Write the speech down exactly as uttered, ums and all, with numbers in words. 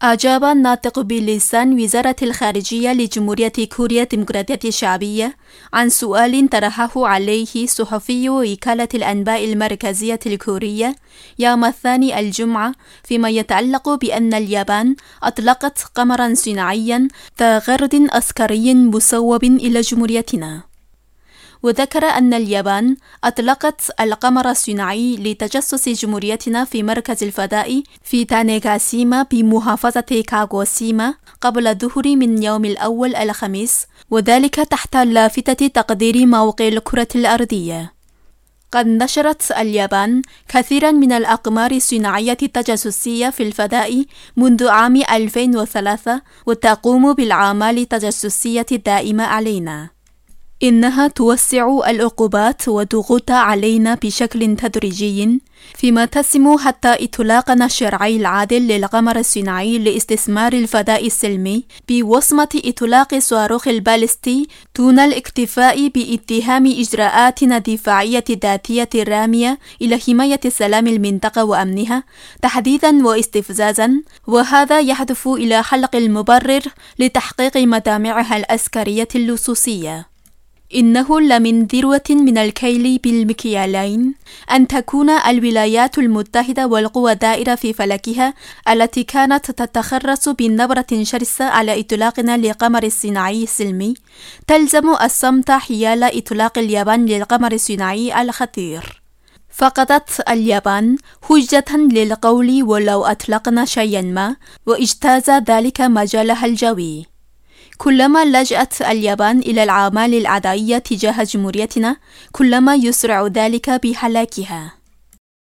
أجاب الناطق بلسان وزارة الخارجية لجمهورية كوريا الديمقراطية الشعبية عن سؤال طرحه عليه صحفي وكالة الأنباء المركزية الكورية يوم الثاني الجمعة فيما يتعلق بأن اليابان أطلقت قمرا صناعيا ذا غرض عسكري مصوب إلى جمهوريتنا. وذكر أن اليابان أطلقت القمر الصناعي لتجسس جمهوريتنا في مركز الفضاء في تانيغاشيما بمحافظة كاغوشيما قبل الظهر من يوم الأول الخميس، وذلك تحت لافتة تقدير موقع الكرة الأرضية. قد نشرت اليابان كثيرا من الأقمار الصناعية التجسسية في الفضاء منذ عام ألفين وثلاثة، وتقوم بالأعمال التجسسية الدائمة علينا. إنها توسع العقوبات والضغوط علينا بشكل تدريجي، فيما تسمو حتى إطلاقنا الشرعي العادل للقمر الصناعي لاستثمار الفضاء السلمي بوصمة إطلاق الصاروخ البالستي دون الاكتفاء باتهام إجراءاتنا الدفاعية الذاتية الرامية إلى حماية سلام المنطقة وأمنها تحديدا واستفزازا، وهذا يهدف إلى حلق المبرر لتحقيق مطامعها العسكرية اللصوصية. إنه لمن ذروة من الكيل بالمكيالين أن تكون الولايات المتحدة والقوى الدائرة في فلكها التي كانت تتخرص بنبرة شرسة على إطلاقنا للقمر الصناعي السلمي تلزم الصمت حيال إطلاق اليابان للقمر الصناعي الخطير. فقدت اليابان حجة للقول ولو أطلقنا شيئا ما، واجتاز ذلك مجالها الجوي. كلما لجأت اليابان إلى الأعمال العدائية تجاه جمهوريتنا كلما يسرع ذلك بهلاكها.